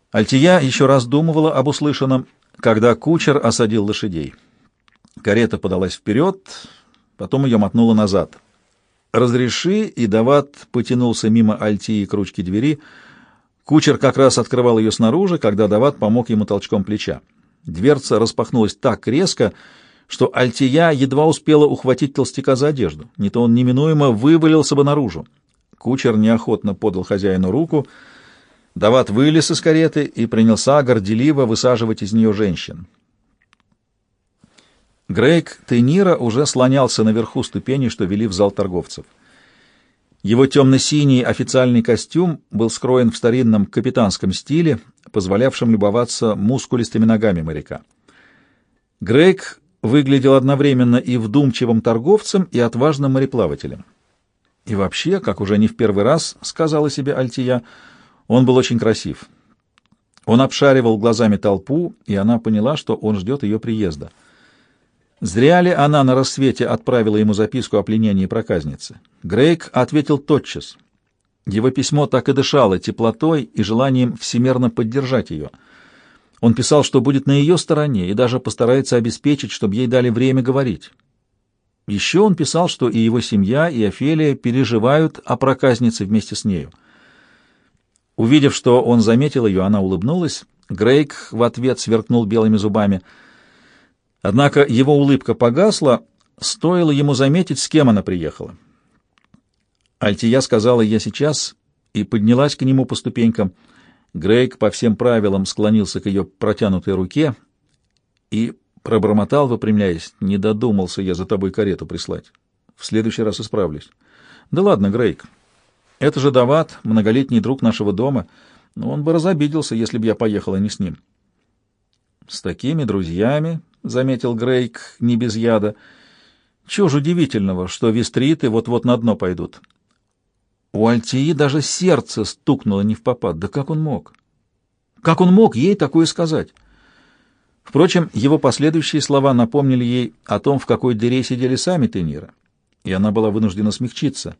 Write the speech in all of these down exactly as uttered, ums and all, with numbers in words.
Альтия еще раздумывала об услышанном, когда кучер осадил лошадей. Карета подалась вперед, потом ее мотнуло назад. «Разреши», и Дават потянулся мимо Альтии к ручке двери. Кучер как раз открывал ее снаружи, когда Дават помог ему толчком плеча. Дверца распахнулась так резко, что Альтия едва успела ухватить толстяка за одежду. Не то он неминуемо вывалился бы наружу. Кучер неохотно подал хозяину руку. Дават вылез из кареты и принялся горделиво высаживать из нее женщин. Грейг Тейнира уже слонялся наверху ступеней, что вели в зал торговцев. Его темно-синий официальный костюм был скроен в старинном капитанском стиле, позволявшем любоваться мускулистыми ногами моряка. Грейг выглядел одновременно и вдумчивым торговцем, и отважным мореплавателем. И вообще, как уже не в первый раз сказала себе Альтия, он был очень красив. Он обшаривал глазами толпу, и она поняла, что он ждет ее приезда. Зря ли она на рассвете отправила ему записку о пленении проказницы? Грейг ответил тотчас. Его письмо так и дышало теплотой и желанием всемерно поддержать ее. Он писал, что будет на ее стороне и даже постарается обеспечить, чтобы ей дали время говорить. Еще он писал, что и его семья, и Офелия переживают о проказнице вместе с нею. Увидев, что он заметил ее, она улыбнулась. Грейг в ответ сверкнул белыми зубами. Однако его улыбка погасла, стоило ему заметить, с кем она приехала. Альтия сказала: «Я сейчас», и поднялась к нему по ступенькам. Грейг по всем правилам склонился к ее протянутой руке и пробормотал, выпрямляясь: «Не додумался я за тобой карету прислать. В следующий раз исправлюсь». «Да ладно, Грейг. Это же Дават, многолетний друг нашего дома. Он бы разобиделся, если бы я поехала не с ним». «С такими друзьями, — заметил Грейг не без яда, — чего ж удивительного, что вестриты вот-вот на дно пойдут». У Альтии даже сердце стукнуло невпопад. Да как он мог? Как он мог ей такое сказать? Впрочем, его последующие слова напомнили ей о том, в какой дыре сидели сами Тейнира, и она была вынуждена смягчиться.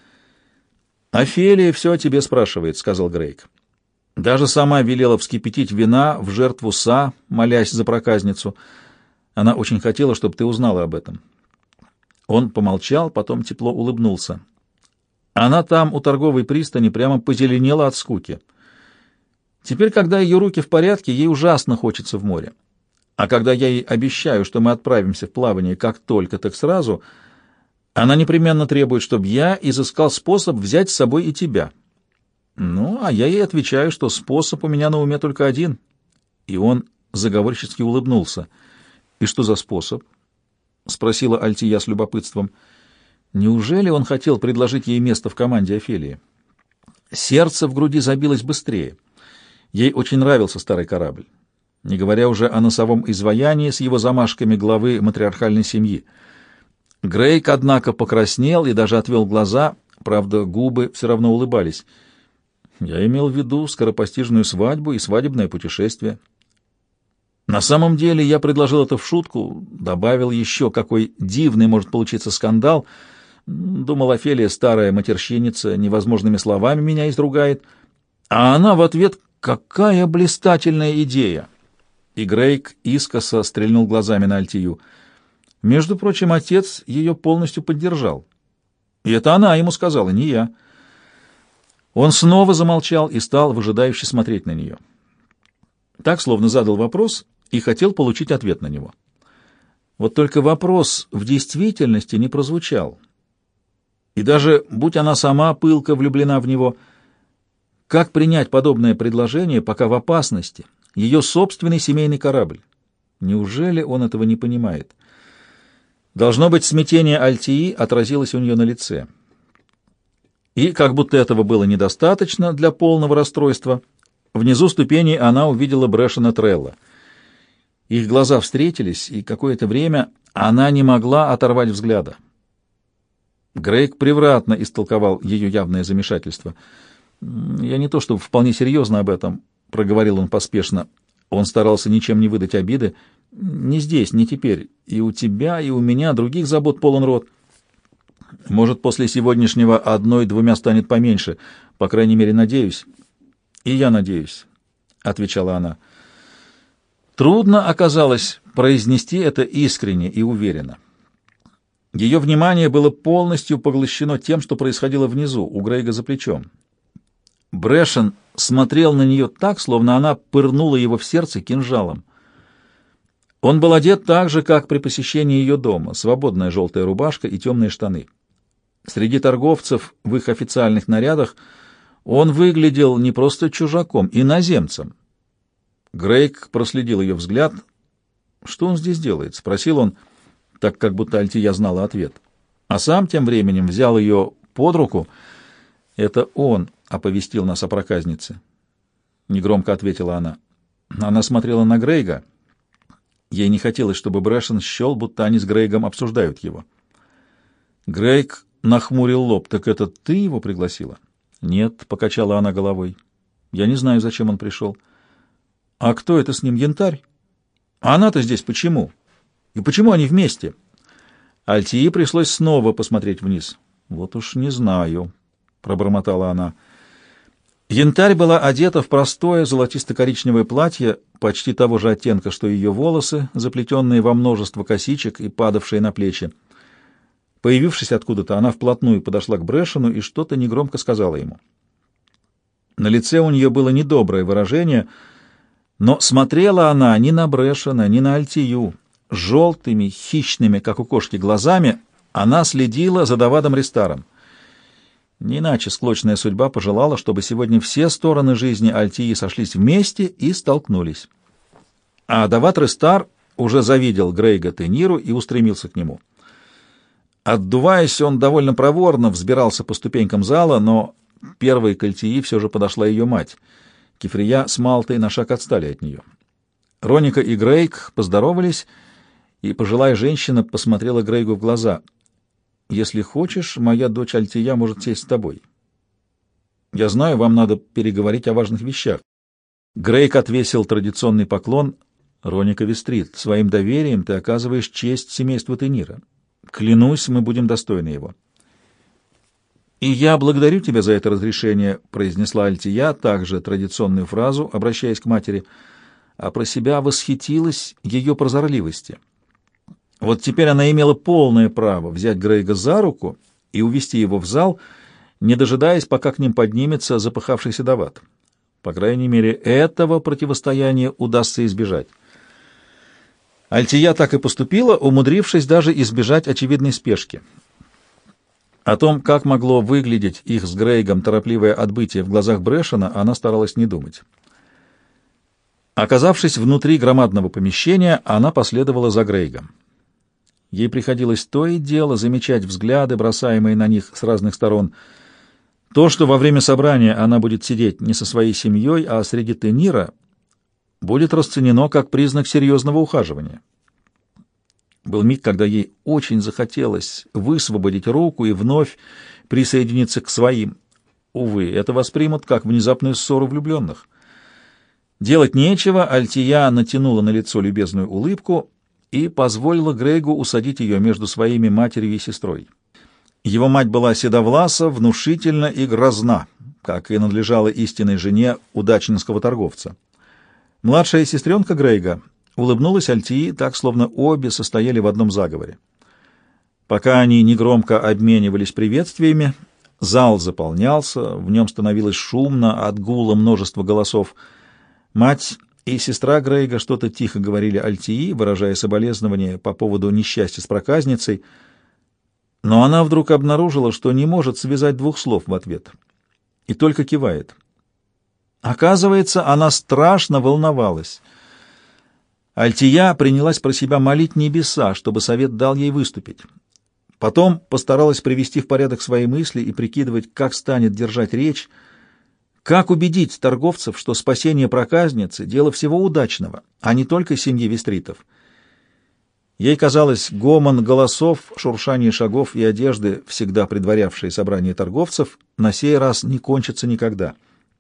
«Офелия все о тебе спрашивает», — сказал Грейг. «Даже сама велела вскипятить вина в жертву Са, молясь за проказницу. Она очень хотела, чтобы ты узнала об этом». Он помолчал, потом тепло улыбнулся. Она там, у торговой пристани, прямо позеленела от скуки. Теперь, когда ее руки в порядке, ей ужасно хочется в море. А когда я ей обещаю, что мы отправимся в плавание как только, так сразу, она непременно требует, чтобы я изыскал способ взять с собой и тебя. Ну, а я ей отвечаю, что способ у меня на уме только один. И он заговорщицки улыбнулся. «И что за способ?» — спросила Альтия с любопытством. Неужели он хотел предложить ей место в команде Офелии? Сердце в груди забилось быстрее. Ей очень нравился старый корабль, не говоря уже о носовом изваянии с его замашками главы матриархальной семьи. Грейг, однако, покраснел и даже отвел глаза, правда, губы все равно улыбались. «Я имел в виду скоропостижную свадьбу и свадебное путешествие». На самом деле я предложил это в шутку, добавил еще, какой дивный может получиться скандал. Думал, Офелия, старая матерщиница, невозможными словами меня изругает. А она в ответ: «Какая блистательная идея!» И Грейг искоса стрельнул глазами на Альтию. Между прочим, отец ее полностью поддержал. И это она ему сказала, не я. Он снова замолчал и стал выжидающе смотреть на нее. Так, словно задал вопрос и хотел получить ответ на него. Вот только вопрос в действительности не прозвучал. И даже, будь она сама пылко влюблена в него, как принять подобное предложение, пока в опасности ее собственный семейный корабль? Неужели он этого не понимает? Должно быть, смятение Альтии отразилось у нее на лице. И, как будто этого было недостаточно для полного расстройства, внизу ступеней она увидела Брэшена Трелла. Их глаза встретились, и какое-то время она не могла оторвать взгляда. Грейг превратно истолковал ее явное замешательство. «Я не то чтобы вполне серьезно об этом», — проговорил он поспешно. Он старался ничем не выдать обиды. «Не здесь, не теперь. И у тебя, и у меня других забот полон рот. Может, после сегодняшнего одной-двумя станет поменьше. По крайней мере, надеюсь». «И я надеюсь». — отвечала она. Трудно оказалось произнести это искренне и уверенно. Ее внимание было полностью поглощено тем, что происходило внизу, у Грейга за плечом. Брэшен смотрел на нее так, словно она пырнула его в сердце кинжалом. Он был одет так же, как при посещении ее дома, свободная желтая рубашка и темные штаны. Среди торговцев в их официальных нарядах он выглядел не просто чужаком, иноземцем. Грейг проследил ее взгляд. «Что он здесь делает?» — спросил он, так как будто Альтия знала ответ. А сам тем временем взял ее под руку. «Это он оповестил нас о проказнице», — негромко ответила она. Она смотрела на Грейга. Ей не хотелось, чтобы Брэшен счел, будто они с Грейгом обсуждают его. Грейг нахмурил лоб. «Так это ты его пригласила?» «Нет», — покачала она головой. «Я не знаю, зачем он пришел». «А кто это с ним, Янтарь? А она-то здесь почему? И почему они вместе?» Альтии пришлось снова посмотреть вниз. «Вот уж не знаю», — пробормотала она. Янтарь была одета в простое золотисто-коричневое платье, почти того же оттенка, что ее волосы, заплетенные во множество косичек и падавшие на плечи. Появившись откуда-то, она вплотную подошла к Брэшену и что-то негромко сказала ему. На лице у нее было недоброе выражение, но смотрела она ни на Брэшена, ни на Альтию. Желтыми, хищными, как у кошки, глазами она следила за Давадом Ристаром. Не иначе склочная судьба пожелала, чтобы сегодня все стороны жизни Альтии сошлись вместе и столкнулись. А Давад Ристар уже завидел Грейга Тениру и устремился к нему. Отдуваясь, он довольно проворно взбирался по ступенькам зала, но первой к Альтии все же подошла ее мать. Кефрия с Малтой на шаг отстали от нее. Роника и Грейг поздоровались, и пожилая женщина посмотрела Грейгу в глаза. «Если хочешь, моя дочь Альтия может сесть с тобой. Я знаю, вам надо переговорить о важных вещах». Грейг отвесил традиционный поклон. «Роника Вестрит, своим доверием ты оказываешь честь семейству Тенира. Клянусь, мы будем достойны его». «И я благодарю тебя за это разрешение», — произнесла Альтия также традиционную фразу, обращаясь к матери, а про себя восхитилась ее прозорливости. Вот теперь она имела полное право взять Грейга за руку и увести его в зал, не дожидаясь, пока к ним поднимется запыхавшийся Давад. По крайней мере, этого противостояния удастся избежать. Альтия так и поступила, умудрившись даже избежать очевидной спешки. О том, как могло выглядеть их с Грейгом торопливое отбытие в глазах Брэшена, она старалась не думать. Оказавшись внутри громадного помещения, она последовала за Грейгом. Ей приходилось то и дело замечать взгляды, бросаемые на них с разных сторон. То, что во время собрания она будет сидеть не со своей семьей, а среди Тенира, будет расценено как признак серьезного ухаживания. Был миг, когда ей очень захотелось высвободить руку и вновь присоединиться к своим. Увы, это воспримут как внезапную ссору влюбленных. Делать нечего, Альтия натянула на лицо любезную улыбку и позволила Грейгу усадить ее между своими матерью и сестрой. Его мать была седовласа, внушительна и грозна, как и надлежало истинной жене удачнинского торговца. Младшая сестренка Грейга улыбнулась Альтии так, словно обе состояли в одном заговоре. Пока они негромко обменивались приветствиями, зал заполнялся, в нем становилось шумно от гула множества голосов. Мать и сестра Грейга что-то тихо говорили Альтии, выражая соболезнования по поводу несчастья с проказницей, но она вдруг обнаружила, что не может связать двух слов в ответ, и только кивает. Оказывается, она страшно волновалась. Альтия принялась про себя молить небеса, чтобы совет дал ей выступить. Потом постаралась привести в порядок свои мысли и прикидывать, как станет держать речь, как убедить торговцев, что спасение проказницы — дело всего удачного, а не только семьи Вестритов. Ей казалось, гомон голосов, шуршание шагов и одежды, всегда предварявшие собрание торговцев, на сей раз не кончится никогда.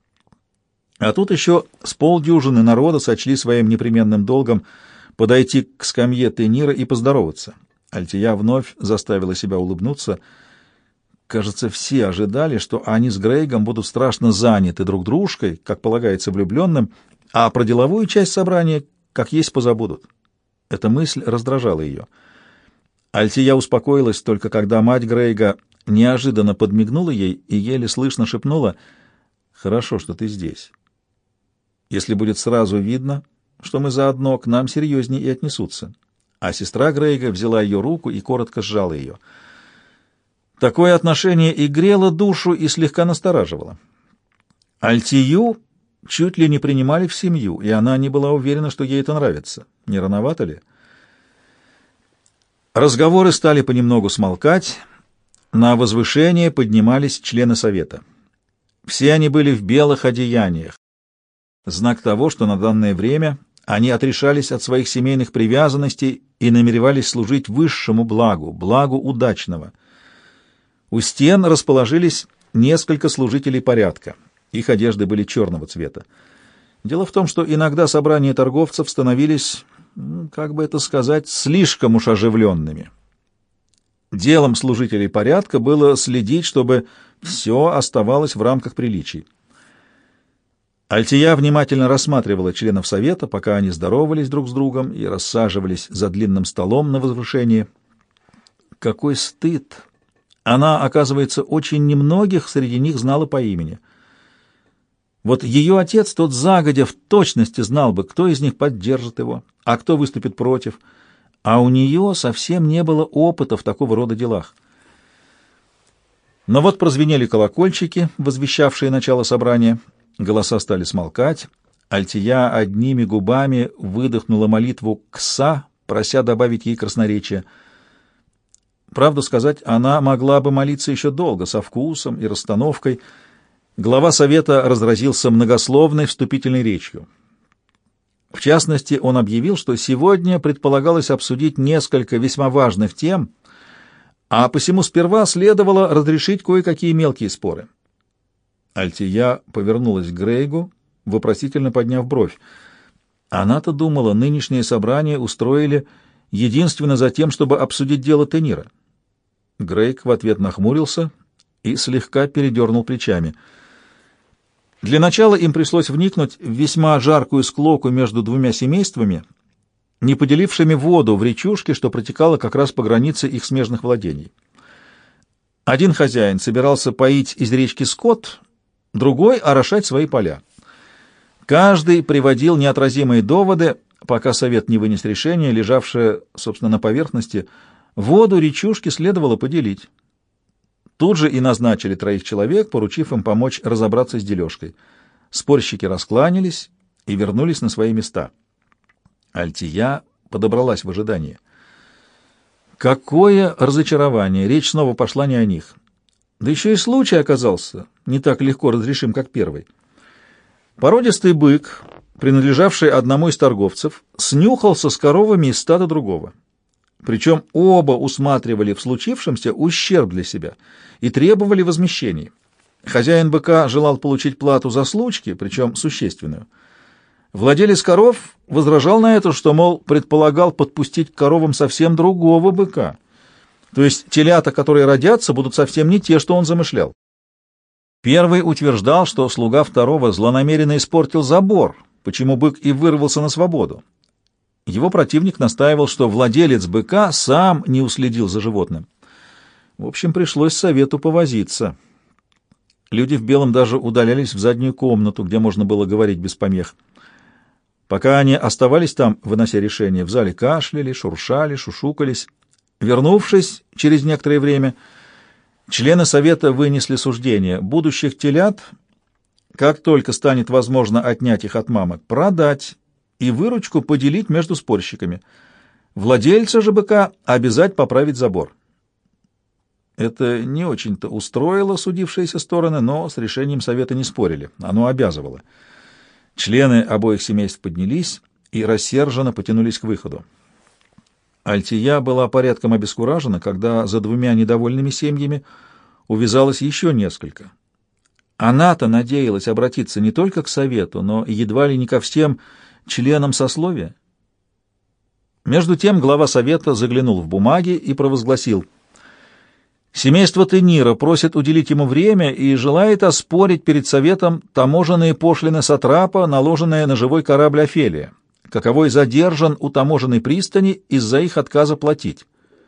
А тут еще с полдюжины народа сочли своим непременным долгом подойти к скамье Тенира и поздороваться. Альтия вновь заставила себя улыбнуться. Кажется, все ожидали, что они с Грейгом будут страшно заняты друг дружкой, как полагается влюбленным, а про деловую часть собрания как есть позабудут. Эта мысль раздражала ее. Альтия успокоилась только когда мать Грейга неожиданно подмигнула ей и еле слышно шепнула: «Хорошо, что ты здесь. Если будет сразу видно, что мы заодно, к нам серьезнее и отнесутся». А сестра Грейга взяла ее руку и коротко сжала ее. Такое отношение и грело душу, и слегка настораживало. Альтию чуть ли не принимали в семью, и она не была уверена, что ей это нравится. Не рановато ли? Разговоры стали понемногу смолкать. На возвышение поднимались члены совета. Все они были в белых одеяниях. Знак того, что на данное время они отрешались от своих семейных привязанностей и намеревались служить высшему благу, благу удачного. У стен расположились несколько служителей порядка. Их одежды были черного цвета. Дело в том, что иногда собрания торговцев становились, как бы это сказать, слишком уж оживленными. Делом служителей порядка было следить, чтобы все оставалось в рамках приличий. Альтия внимательно рассматривала членов совета, пока они здоровались друг с другом и рассаживались за длинным столом на возвышении. Какой стыд! Она, оказывается, очень немногих среди них знала по имени. Вот ее отец, тот загодя в точности знал бы, кто из них поддержит его, а кто выступит против, а у нее совсем не было опыта в такого рода делах. Но вот прозвенели колокольчики, возвещавшие начало собрания. Голоса стали смолкать. Альтия одними губами выдохнула молитву «Кса», прося добавить ей красноречие. Правду сказать, она могла бы молиться еще долго, со вкусом и расстановкой. Глава совета разразился многословной вступительной речью. В частности, он объявил, что сегодня предполагалось обсудить несколько весьма важных тем, а посему сперва следовало разрешить кое-какие мелкие споры. Альтия повернулась к Грейгу, вопросительно подняв бровь. Она-то думала, нынешнее собрание устроили единственно за тем, чтобы обсудить дело Тенира. Грейг в ответ нахмурился и слегка передернул плечами. Для начала им пришлось вникнуть в весьма жаркую склоку между двумя семействами, не поделившими воду в речушке, что протекала как раз по границе их смежных владений. Один хозяин собирался поить из речки скот, другой — орошать свои поля. Каждый приводил неотразимые доводы, пока совет не вынес решение, лежавшее, собственно, на поверхности. Воду речушки следовало поделить. Тут же и назначили троих человек, поручив им помочь разобраться с дележкой. Спорщики раскланялись и вернулись на свои места. Альтия подобралась в ожидании. Какое разочарование! Речь снова пошла не о них. Да еще и случай оказался не так легко разрешим, как первый. Породистый бык, принадлежавший одному из торговцев, снюхался с коровами из стада другого. Причем оба усматривали в случившемся ущерб для себя и требовали возмещений. Хозяин быка желал получить плату за случки, причем существенную. Владелец коров возражал на это, что, мол, предполагал подпустить к коровам совсем другого быка. То есть телята, которые родятся, будут совсем не те, что он замышлял. Первый утверждал, что слуга второго злонамеренно испортил забор, почему бык и вырвался на свободу. Его противник настаивал, что владелец быка сам не уследил за животным. В общем, пришлось совету повозиться. Люди в белом даже удалялись в заднюю комнату, где можно было говорить без помех. Пока они оставались там, вынося решение, в зале кашляли, шуршали, шушукались. Вернувшись через некоторое время, члены совета вынесли суждение: будущих телят, как только станет возможно отнять их от мамок, продать и выручку поделить между спорщиками. Владельца же быка обязать поправить забор. Это не очень-то устроило судившиеся стороны, но с решением совета не спорили, оно обязывало. Члены обоих семейств поднялись и рассерженно потянулись к выходу. Альтия была порядком обескуражена, когда за двумя недовольными семьями увязалось еще несколько. Она-то надеялась обратиться не только к совету, но едва ли не ко всем членам сословия. Между тем глава совета заглянул в бумаги и провозгласил: Семейство Тенира просит уделить ему время и желает оспорить перед советом таможенные пошлины сатрапа, наложенные на живой корабль «Офелия», каковой задержан у таможенной пристани из-за их отказа платить.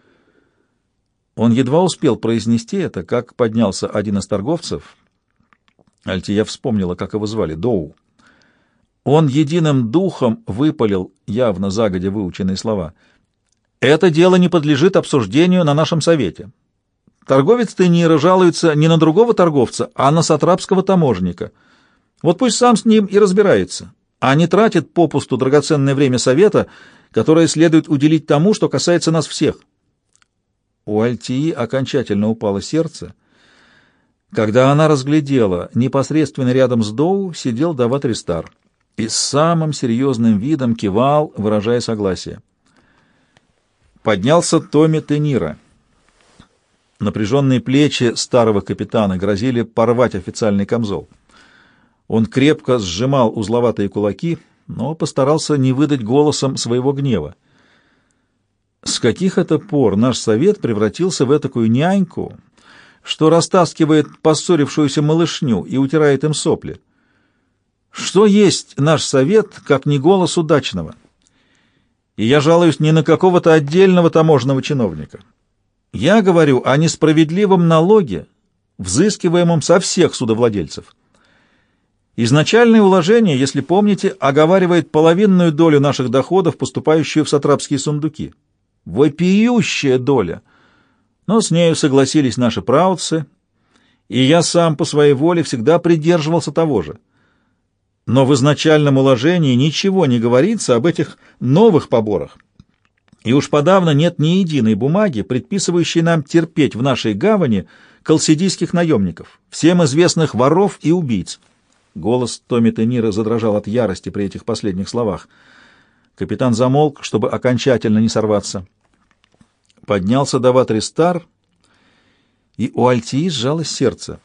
Он едва успел произнести это, как поднялся один из торговцев. Альтия вспомнила, как его звали, Доу. Он единым духом выпалил явно загодя выученные слова. «Это дело не подлежит обсуждению на нашем совете. Торговец Тенира жалуется не на другого торговца, а на сатрапского таможенника. Вот пусть сам с ним и разбирается, а не тратит попусту драгоценное время совета, которое следует уделить тому, что касается нас всех». У Альтии окончательно упало сердце, когда она разглядела, непосредственно рядом с Доу сидел Дават Ристар и с самым серьезным видом кивал, выражая согласие. Поднялся Томми Тенира. Напряженные плечи старого капитана грозили порвать официальный камзол. Он крепко сжимал узловатые кулаки, но постарался не выдать голосом своего гнева. С каких это пор наш совет превратился в этакую няньку, что растаскивает поссорившуюся малышню и утирает им сопли? Что есть наш совет, как не голос удачного? И я жалуюсь не на какого-то отдельного таможенного чиновника. Я говорю о несправедливом налоге, взыскиваемом со всех судовладельцев. Изначальное уложение, если помните, оговаривает половинную долю наших доходов, поступающую в сатрапские сундуки. Вопиющая доля! Но с нею согласились наши праотцы, и я сам по своей воле всегда придерживался того же. Но в изначальном уложении ничего не говорится об этих новых поборах. И уж подавно нет ни единой бумаги, предписывающей нам терпеть в нашей гавани колсидийских наемников, всем известных воров и убийц. Голос Томми Тенира задрожал от ярости при этих последних словах. Капитан замолк, чтобы окончательно не сорваться. Поднялся Дават Ристар, и у Альтии сжалось сердце.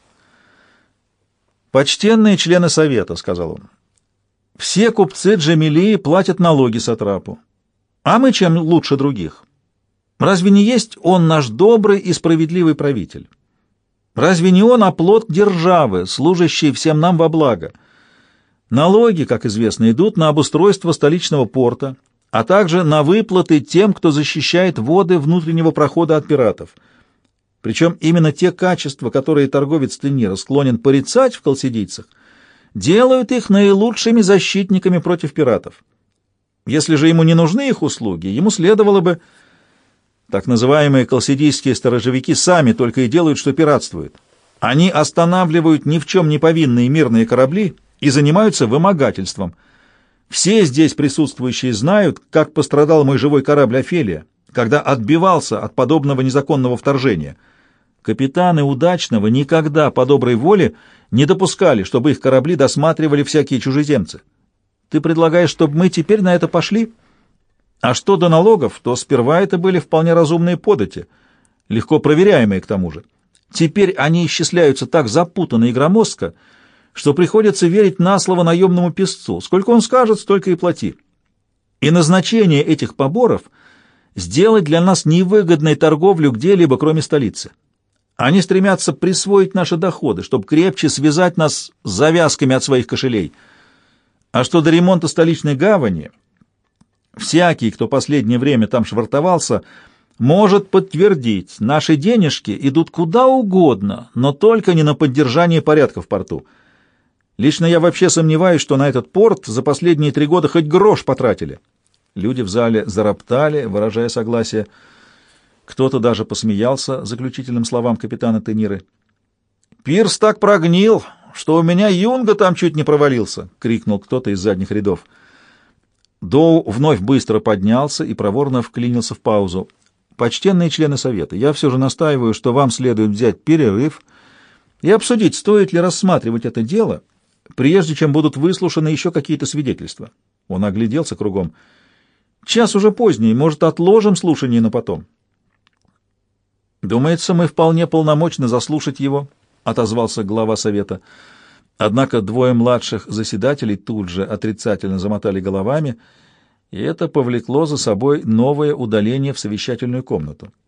«Почтенные члены совета», — сказал он, — «все купцы Джамилии платят налоги сатрапу. А мы чем лучше других? Разве не есть он наш добрый и справедливый правитель? Разве не он оплот державы, служащий всем нам во благо? Налоги, как известно, идут на обустройство столичного порта, а также на выплаты тем, кто защищает воды внутреннего прохода от пиратов. Причем именно те качества, которые торговец Тенира склонен порицать в колсидийцах, делают их наилучшими защитниками против пиратов. Если же ему не нужны их услуги, ему следовало бы... Так называемые колсидийские сторожевики сами только и делают, что пиратствуют. Они останавливают ни в чем не повинные мирные корабли и занимаются вымогательством. Все здесь присутствующие знают, как пострадал мой живой корабль «Офелия», когда отбивался от подобного незаконного вторжения. Капитаны удачного никогда по доброй воле не допускали, чтобы их корабли досматривали всякие чужеземцы. Ты предлагаешь, чтобы мы теперь на это пошли? А что до налогов, то сперва это были вполне разумные подати, легко проверяемые к тому же. Теперь они исчисляются так запутанно и громоздко, что приходится верить на слово наемному песцу. Сколько он скажет, столько и плати. И назначение этих поборов — сделать для нас невыгодной торговлю где-либо, кроме столицы. Они стремятся присвоить наши доходы, чтобы крепче связать нас с завязками от своих кошелей. А что до ремонта столичной гавани, всякий, кто последнее время там швартовался, может подтвердить, наши денежки идут куда угодно, но только не на поддержание порядка в порту. Лично я вообще сомневаюсь, что на этот порт за последние три года хоть грош потратили. Люди в зале зароптали, выражая согласие. Кто-то даже посмеялся заключительным словам капитана Тениры. «Пирс так прогнил, что у меня юнга там чуть не провалился!» — крикнул кто-то из задних рядов. Доу вновь быстро поднялся и проворно вклинился в паузу. «Почтенные члены совета, я все же настаиваю, что вам следует взять перерыв и обсудить, стоит ли рассматривать это дело, прежде чем будут выслушаны еще какие-то свидетельства». Он огляделся кругом. «Час уже поздний, может, отложим слушание на потом?» «Думается, мы вполне полномочны заслушать его», — отозвался глава совета. Однако двое младших заседателей тут же отрицательно замотали головами, и это повлекло за собой новое удаление в совещательную комнату.